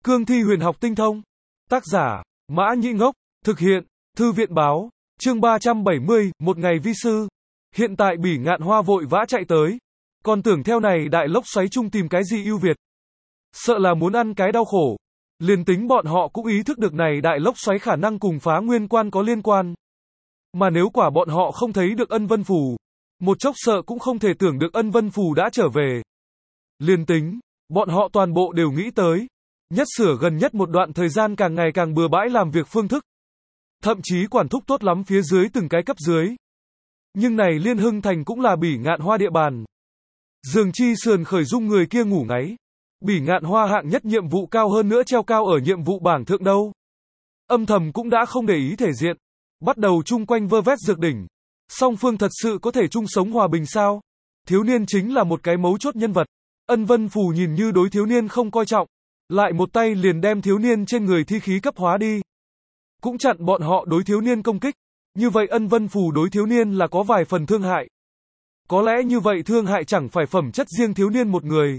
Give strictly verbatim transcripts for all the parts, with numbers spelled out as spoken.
Cương thi huyền học tinh thông. Tác giả, Mã Nhĩ Ngốc. Thực hiện, Thư viện báo. Chương ba trăm bảy mươi, một ngày vi sư. Hiện tại Bỉ Ngạn Hoa vội vã chạy tới. Còn tưởng theo này đại lốc xoáy chung tìm cái gì ưu việt. Sợ là muốn ăn cái đau khổ. Liền tính bọn họ cũng ý thức được này đại lốc xoáy khả năng cùng Phá Nguyên Quan có liên quan. Mà nếu quả bọn họ không thấy được Ân Vân Phù, một chốc sợ cũng không thể tưởng được Ân Vân Phù đã trở về. Liền tính, bọn họ toàn bộ đều nghĩ tới. Nhất sửa gần nhất một đoạn thời gian càng ngày càng bừa bãi làm việc phương thức. Thậm chí quản thúc tốt lắm phía dưới từng cái cấp dưới. Nhưng này Liên Hưng Thành cũng là Bỉ Ngạn Hoa địa bàn. Dường chi sườn khởi dung người kia ngủ ngáy. Bỉ Ngạn Hoa hạng nhất nhiệm vụ cao hơn nữa treo cao ở nhiệm vụ bảng thượng đâu. Âm thầm cũng đã không để ý thể diện. Bắt đầu chung quanh vơ vét dược đỉnh. Song phương thật sự có thể chung sống hòa bình sao? Thiếu niên chính là một cái mấu chốt nhân vật. Ân Vân Phù nhìn như đối thiếu niên không coi trọng. Lại một tay liền đem thiếu niên trên người thi khí cấp hóa đi. Cũng chặn bọn họ đối thiếu niên công kích. Như vậy Ân Vân Phù đối thiếu niên là có vài phần thương hại. Có lẽ như vậy thương hại chẳng phải phẩm chất riêng thiếu niên một người,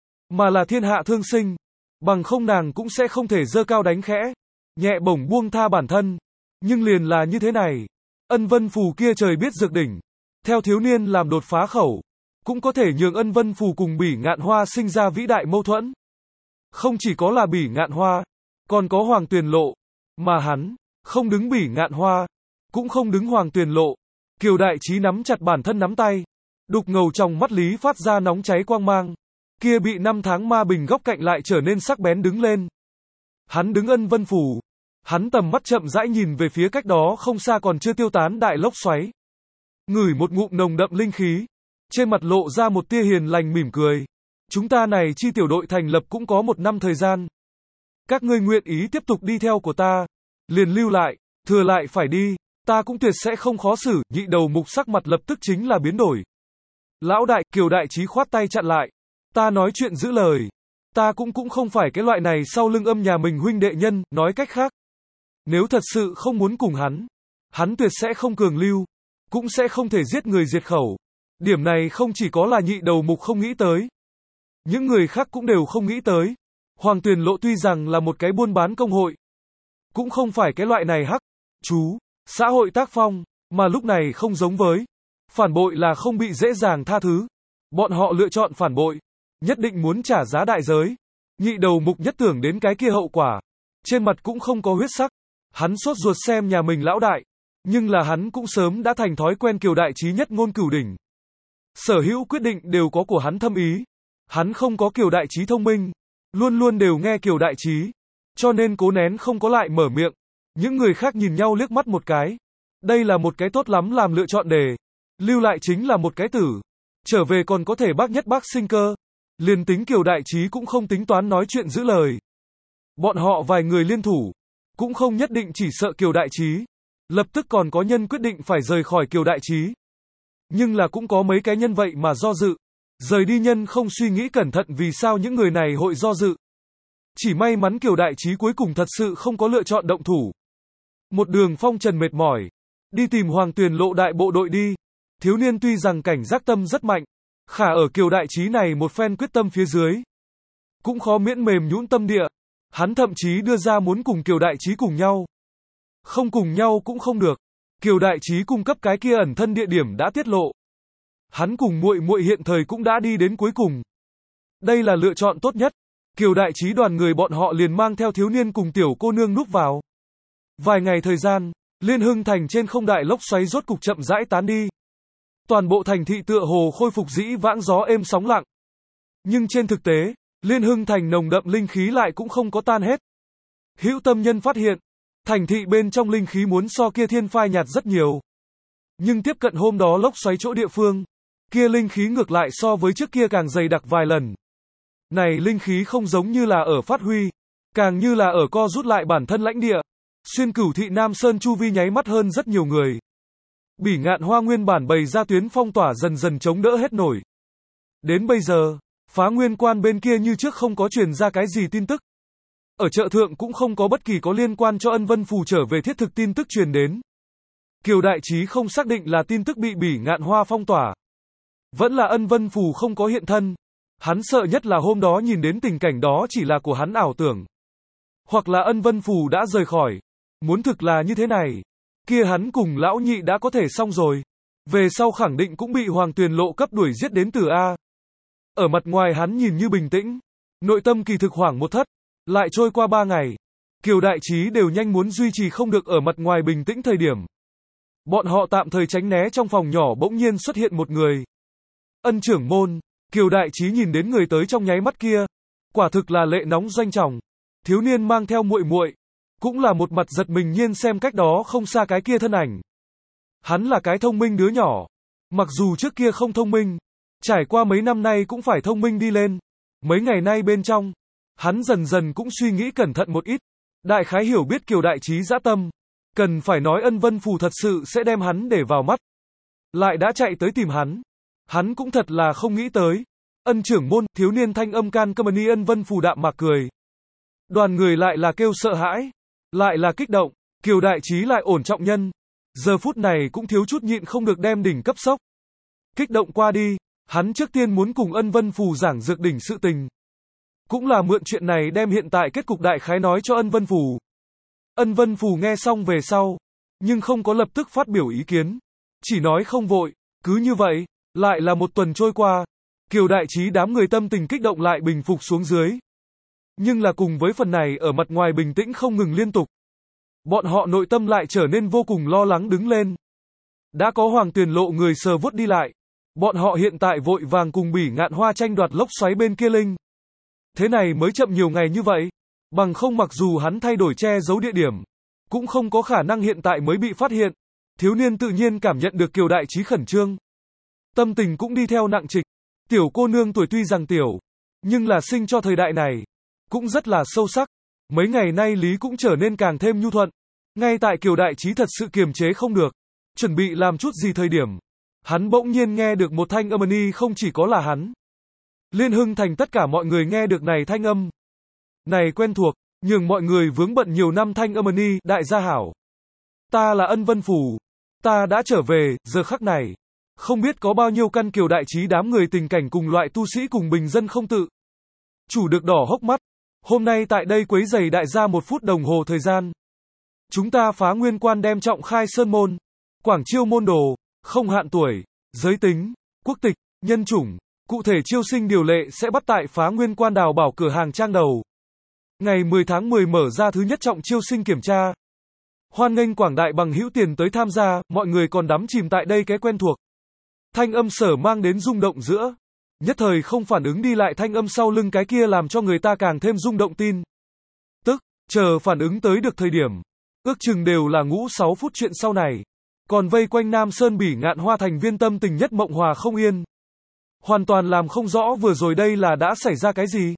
mà là thiên hạ thương sinh. Bằng không nàng cũng sẽ không thể dơ cao đánh khẽ, nhẹ bổng buông tha bản thân. Nhưng liền là như thế này. Ân Vân Phù kia trời biết dược đỉnh. Theo thiếu niên làm đột phá khẩu. Cũng có thể nhường Ân Vân Phù cùng Bỉ Ngạn Hoa sinh ra vĩ đại mâu thuẫn. Không chỉ có là Bỉ Ngạn Hoa, còn có Hoàng Tuyền Lộ. Mà hắn, không đứng Bỉ Ngạn Hoa, cũng không đứng Hoàng Tuyền Lộ. Kiều Đại Trí nắm chặt bản thân nắm tay. Đục ngầu trong mắt Lý phát ra nóng cháy quang mang. Kia bị năm tháng ma bình góc cạnh lại trở nên sắc bén đứng lên. Hắn đứng Ân Vân Phù. Hắn tầm mắt chậm rãi nhìn về phía cách đó không xa còn chưa tiêu tán đại lốc xoáy. Ngửi một ngụm nồng đậm linh khí. Trên mặt lộ ra một tia hiền lành mỉm cười. Chúng ta này chi tiểu đội thành lập cũng có một năm thời gian. Các ngươi nguyện ý tiếp tục đi theo của ta. Liền lưu lại, thừa lại phải đi. Ta cũng tuyệt sẽ không khó xử. Nhị đầu mục sắc mặt lập tức chính là biến đổi. Lão đại, Kiều Đại Trí khoát tay chặn lại. Ta nói chuyện giữ lời. Ta cũng cũng không phải cái loại này sau lưng âm nhà mình huynh đệ nhân, nói cách khác. Nếu thật sự không muốn cùng hắn, hắn tuyệt sẽ không cường lưu, cũng sẽ không thể giết người diệt khẩu. Điểm này không chỉ có là nhị đầu mục không nghĩ tới. Những người khác cũng đều không nghĩ tới. Hoàng Tuyền Lộ tuy rằng là một cái buôn bán công hội, cũng không phải cái loại này hắc, chú, xã hội tác phong, mà lúc này không giống với. Phản bội là không bị dễ dàng tha thứ. Bọn họ lựa chọn phản bội, nhất định muốn trả giá đại giới. Nhị đầu mục nhất tưởng đến cái kia hậu quả. Trên mặt cũng không có huyết sắc. Hắn sốt ruột xem nhà mình lão đại. Nhưng là hắn cũng sớm đã thành thói quen Kiều Đại Trí nhất ngôn cửu đỉnh. Sở hữu quyết định đều có của hắn thâm ý. Hắn không có Kiều Đại Trí thông minh. Luôn luôn đều nghe Kiều Đại Trí. Cho nên cố nén không có lại mở miệng. Những người khác nhìn nhau liếc mắt một cái. Đây là một cái tốt lắm làm lựa chọn đề. Lưu lại chính là một cái tử. Trở về còn có thể bác nhất bác sinh cơ. Liền tính Kiều Đại Trí cũng không tính toán nói chuyện giữ lời. Bọn họ vài người liên thủ. Cũng không nhất định chỉ sợ Kiều Đại Trí. Lập tức còn có nhân quyết định phải rời khỏi Kiều Đại Trí. Nhưng là cũng có mấy cái nhân vậy mà do dự. Rời đi nhân không suy nghĩ cẩn thận vì sao những người này hội do dự. Chỉ may mắn Kiều Đại Trí cuối cùng thật sự không có lựa chọn động thủ. Một đường phong trần mệt mỏi. Đi tìm Hoàng Tuyền Lộ đại bộ đội đi. Thiếu niên tuy rằng cảnh giác tâm rất mạnh. Khả ở Kiều Đại Trí này một phen quyết tâm phía dưới. Cũng khó miễn mềm nhũn tâm địa. Hắn thậm chí đưa ra muốn cùng Kiều Đại Trí cùng nhau. Không cùng nhau cũng không được. Kiều Đại Trí cung cấp cái kia ẩn thân địa điểm đã tiết lộ. Hắn cùng muội muội hiện thời cũng đã đi đến cuối cùng. Đây là lựa chọn tốt nhất. Kiều Đại Trí đoàn người bọn họ liền mang theo thiếu niên cùng tiểu cô nương núp vào. Vài ngày thời gian, Liên Hưng Thành trên không đại lốc xoáy rốt cục chậm rãi tán đi. Toàn bộ thành thị tựa hồ khôi phục dĩ vãng gió êm sóng lặng. Nhưng trên thực tế, Liên Hưng Thành nồng đậm linh khí lại cũng không có tan hết. Hữu tâm nhân phát hiện, thành thị bên trong linh khí muốn so kia thiên phai nhạt rất nhiều. Nhưng tiếp cận hôm đó lốc xoáy chỗ địa phương, kia linh khí ngược lại so với trước kia càng dày đặc vài lần. Này linh khí không giống như là ở phát huy, càng như là ở co rút lại bản thân lãnh địa. Xuyên Cửu thị Nam Sơn chu vi nháy mắt hơn rất nhiều người. Bỉ Ngạn Hoa nguyên bản bày ra tuyến phong tỏa dần dần chống đỡ hết nổi. Đến bây giờ, Phá Nguyên Quan bên kia như trước không có truyền ra cái gì tin tức. Ở chợ thượng cũng không có bất kỳ có liên quan cho Ân Vân Phù trở về thiết thực tin tức truyền đến. Kiều Đại Trí không xác định là tin tức bị Bỉ Ngạn Hoa phong tỏa. Vẫn là Ân Vân Phù không có hiện thân. Hắn sợ nhất là hôm đó nhìn đến tình cảnh đó chỉ là của hắn ảo tưởng. hoặc là Ân Vân Phù đã rời khỏi. Muốn thực là như thế này, kia hắn cùng lão nhị đã có thể xong rồi. Về sau khẳng định cũng bị Hoàng Tuyền Lộ cấp đuổi giết đến từ A. Ở mặt ngoài hắn nhìn như bình tĩnh, nội tâm kỳ thực hoảng một thất. Lại trôi qua ba ngày, Kiều Đại Trí đều nhanh muốn duy trì không được ở mặt ngoài bình tĩnh thời điểm. Bọn họ tạm thời tránh né trong phòng nhỏ bỗng nhiên xuất hiện một người. Ân trưởng môn, Kiều Đại Trí nhìn đến người tới trong nháy mắt kia, quả thực là lệ nóng doanh trọng. Thiếu niên mang theo muội muội, cũng là một mặt giật mình nhiên xem cách đó không xa cái kia thân ảnh. Hắn là cái thông minh đứa nhỏ, mặc dù trước kia không thông minh, trải qua mấy năm nay cũng phải thông minh đi lên. Mấy ngày nay bên trong, hắn dần dần cũng suy nghĩ cẩn thận một ít, đại khái hiểu biết Kiều Đại Trí dã tâm, cần phải nói Ân Vân Phù thật sự sẽ đem hắn để vào mắt, lại đã chạy tới tìm hắn. Hắn cũng thật là không nghĩ tới. Ân trưởng môn, thiếu niên thanh âm can company Ân Vân Phù đạm mạc cười. Đoàn người lại là kêu sợ hãi, lại là kích động, Kiều Đại Trí lại ổn trọng nhân. Giờ phút này cũng thiếu chút nhịn không được đem đỉnh cấp sốc. Kích động qua đi, hắn trước tiên muốn cùng Ân Vân Phù giảng dược đỉnh sự tình. Cũng là mượn chuyện này đem hiện tại kết cục đại khái nói cho Ân Vân Phù. Ân Vân Phù nghe xong về sau, nhưng không có lập tức phát biểu ý kiến. Chỉ nói không vội, cứ như vậy, lại là một tuần trôi qua. Kiều Đại Trí đám người tâm tình kích động lại bình phục xuống dưới. Nhưng là cùng với phần này ở mặt ngoài bình tĩnh không ngừng liên tục. Bọn họ nội tâm lại trở nên vô cùng lo lắng đứng lên. Đã có Hoàng Tuyền Lộ người sờ vuốt đi lại. Bọn họ hiện tại vội vàng cùng Bỉ Ngạn Hoa tranh đoạt lốc xoáy bên kia linh. Thế này mới chậm nhiều ngày như vậy. Bằng không mặc dù hắn thay đổi che giấu địa điểm, cũng không có khả năng hiện tại mới bị phát hiện. Thiếu niên tự nhiên cảm nhận được Kiều Đại Trí khẩn trương. Tâm tình cũng đi theo nặng trịch. Tiểu cô nương tuổi tuy rằng tiểu, nhưng là sinh cho thời đại này, cũng rất là sâu sắc. Mấy ngày nay Lý cũng trở nên càng thêm nhu thuận. Ngay tại Kiều Đại Trí thật sự kiềm chế không được, chuẩn bị làm chút gì thời điểm, hắn bỗng nhiên nghe được một thanh âm ni không chỉ có là hắn. Liên Hưng Thành tất cả mọi người nghe được này thanh âm. Này quen thuộc, nhường mọi người vướng bận nhiều năm thanh âm ni, đại gia hảo. Ta là Ân Vân Phù. Ta đã trở về, giờ khắc này. Không biết có bao nhiêu căn Kiều Đại Trí đám người tình cảnh cùng loại tu sĩ cùng bình dân không tự. Chủ được đỏ hốc mắt. Hôm nay tại đây quấy giày đại gia một phút đồng hồ thời gian. Chúng ta Phá Nguyên Quan đem trọng khai sơn môn. Quảng chiêu môn đồ, không hạn tuổi, giới tính, quốc tịch, nhân chủng. Cụ thể chiêu sinh điều lệ sẽ bắt tại Phá Nguyên Quan đào bảo cửa hàng trang đầu. Ngày mười tháng mười mở ra thứ nhất trọng chiêu sinh kiểm tra. Hoan nghênh quảng đại bằng hữu tiền tới tham gia, mọi người còn đắm chìm tại đây cái quen thuộc. Thanh âm sở mang đến rung động giữa. Nhất thời không phản ứng đi lại thanh âm sau lưng cái kia làm cho người ta càng thêm rung động tin. Tức, chờ phản ứng tới được thời điểm. Ước chừng đều là ngũ sáu phút chuyện sau này. Còn vây quanh Nam Sơn Bỉ Ngạn Hoa thành viên tâm tình nhất mộng hòa không yên. Hoàn toàn làm không rõ vừa rồi đây là đã xảy ra cái gì.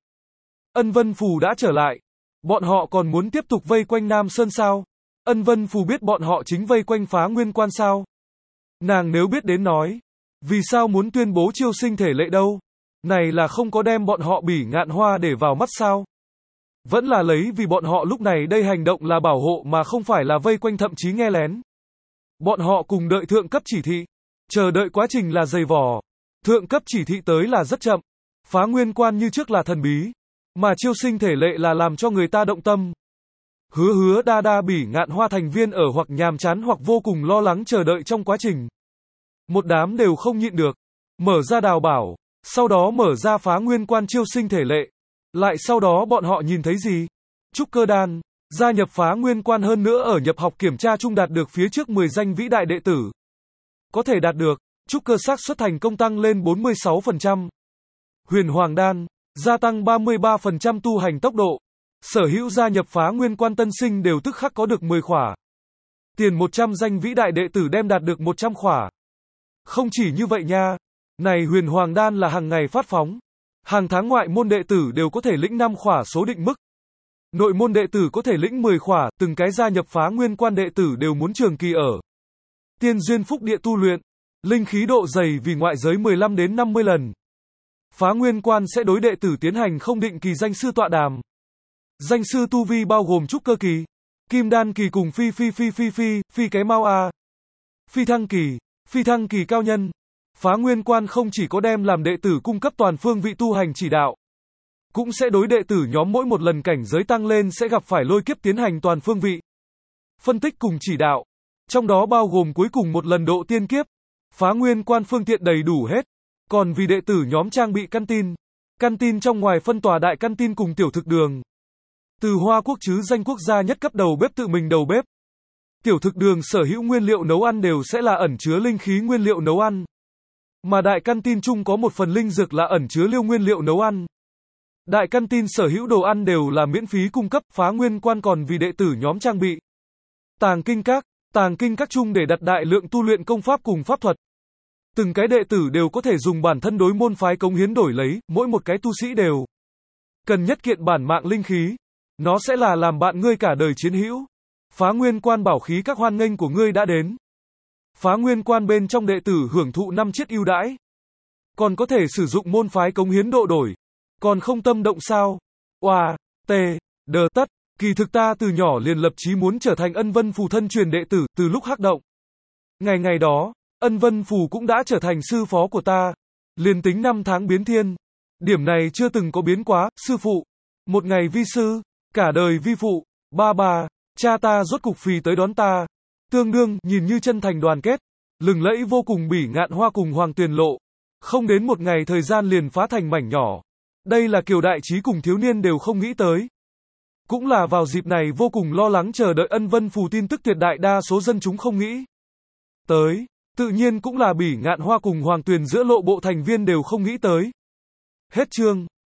Ân Vân Phù đã trở lại. Bọn họ còn muốn tiếp tục vây quanh Nam Sơn sao? Ân Vân Phù biết bọn họ chính vây quanh Phá Nguyên Quan sao? Nàng nếu biết đến nói, vì sao muốn tuyên bố chiêu sinh thể lệ đâu? Này là không có đem bọn họ Bỉ Ngạn Hoa để vào mắt sao? Vẫn là lấy vì bọn họ lúc này đây hành động là bảo hộ mà không phải là vây quanh thậm chí nghe lén. Bọn họ cùng đợi thượng cấp chỉ thị. Chờ đợi quá trình là dày vò. Thượng cấp chỉ thị tới là rất chậm. Phá Nguyên Quan như trước là thần bí. Mà chiêu sinh thể lệ là làm cho người ta động tâm. Hứa hứa đa đa Bỉ Ngạn Hoa thành viên ở hoặc nhàm chán hoặc vô cùng lo lắng chờ đợi trong quá trình. Một đám đều không nhịn được. Mở ra đào bảo. Sau đó mở ra Phá Nguyên Quan chiêu sinh thể lệ. Lại sau đó bọn họ nhìn thấy gì? Trúc Cơ Đan. Gia nhập Phá Nguyên Quan hơn nữa ở nhập học kiểm tra chung đạt được phía trước mười danh vĩ đại đệ tử. Có thể đạt được. Trúc Cơ xác suất thành công tăng lên bốn mươi sáu phần trăm. Huyền Hoàng Đan. Gia tăng ba mươi ba phần trăm tu hành tốc độ. Sở hữu gia nhập Phá Nguyên Quan tân sinh đều tức khắc có được mười khỏa. Tiền một trăm danh vĩ đại đệ tử đem đạt được một trăm khỏa. Không chỉ như vậy nha. Này Huyền Hoàng Đan là hàng ngày phát phóng. Hàng tháng ngoại môn đệ tử đều có thể lĩnh năm khỏa số định mức. Nội môn đệ tử có thể lĩnh mười khỏa, từng cái gia nhập Phá Nguyên Quan đệ tử đều muốn trường kỳ ở. Tiên duyên phúc địa tu luyện. Linh khí độ dày vì ngoại giới mười lăm đến năm mươi lần. Phá Nguyên Quan sẽ đối đệ tử tiến hành không định kỳ danh sư tọa đàm. Danh sư tu vi bao gồm trúc cơ kỳ, kim đan kỳ cùng phi phi phi phi phi, phi cái mau a. Phi thăng kỳ, phi thăng kỳ cao nhân. Phá Nguyên Quan không chỉ có đem làm đệ tử cung cấp toàn phương vị tu hành chỉ đạo, cũng sẽ đối đệ tử nhóm mỗi một lần cảnh giới tăng lên sẽ gặp phải lôi kiếp tiến hành toàn phương vị. Phân tích cùng chỉ đạo, trong đó bao gồm cuối cùng một lần độ tiên kiếp, phá nguyên quan phương tiện đầy đủ hết. Còn vì đệ tử nhóm trang bị căn tin, căn tin trong ngoài phân tòa đại căn tin cùng tiểu thực đường. Từ Hoa Quốc chứ danh quốc gia nhất cấp đầu bếp tự mình đầu bếp. Tiểu thực đường sở hữu nguyên liệu nấu ăn đều sẽ là ẩn chứa linh khí nguyên liệu nấu ăn. Mà đại căn tin chung có một phần linh dược là ẩn chứa liêu nguyên liệu nấu ăn. Đại căn tin sở hữu đồ ăn đều là miễn phí cung cấp, phá nguyên quan còn vì đệ tử nhóm trang bị. Tàng kinh các, tàng kinh các chung để đặt đại lượng tu luyện công pháp cùng pháp thuật. Từng cái đệ tử đều có thể dùng bản thân đối môn phái cống hiến đổi lấy, mỗi một cái tu sĩ đều cần nhất kiện bản mạng linh khí. Nó sẽ là làm bạn ngươi cả đời chiến hữu. Phá nguyên quan bảo khí các hoan nghênh của ngươi đã đến. Phá nguyên quan bên trong đệ tử hưởng thụ năm chiết ưu đãi. Còn có thể sử dụng môn phái cống hiến độ đổi. Còn không tâm động sao? Oà, tê, đờ tất. Kỳ thực ta từ nhỏ liền lập chí muốn trở thành Ân Vân Phù thân truyền đệ tử, từ lúc hắc động. Ngày ngày đó, Ân Vân Phù cũng đã trở thành sư phó của ta. Liền tính năm tháng biến thiên. Điểm này chưa từng có biến quá, sư phụ. Một ngày vi sư, cả đời vi phụ. Ba ba, cha ta rốt cục phì tới đón ta. Tương đương, nhìn như chân thành đoàn kết. Lừng lẫy vô cùng bỉ ngạn hoa cùng Hoàng Tuyền Lộ. Không đến một ngày thời gian liền phá thành mảnh nhỏ. Đây là Kiều Đại Trí cùng thiếu niên đều không nghĩ tới. Cũng là vào dịp này vô cùng lo lắng chờ đợi Ân Vân Phù tin tức tuyệt đại đa số dân chúng không nghĩ tới. Tự nhiên cũng là bỉ ngạn hoa cùng Hoàng Tuyền giữa lộ bộ thành viên đều không nghĩ tới. Hết chương.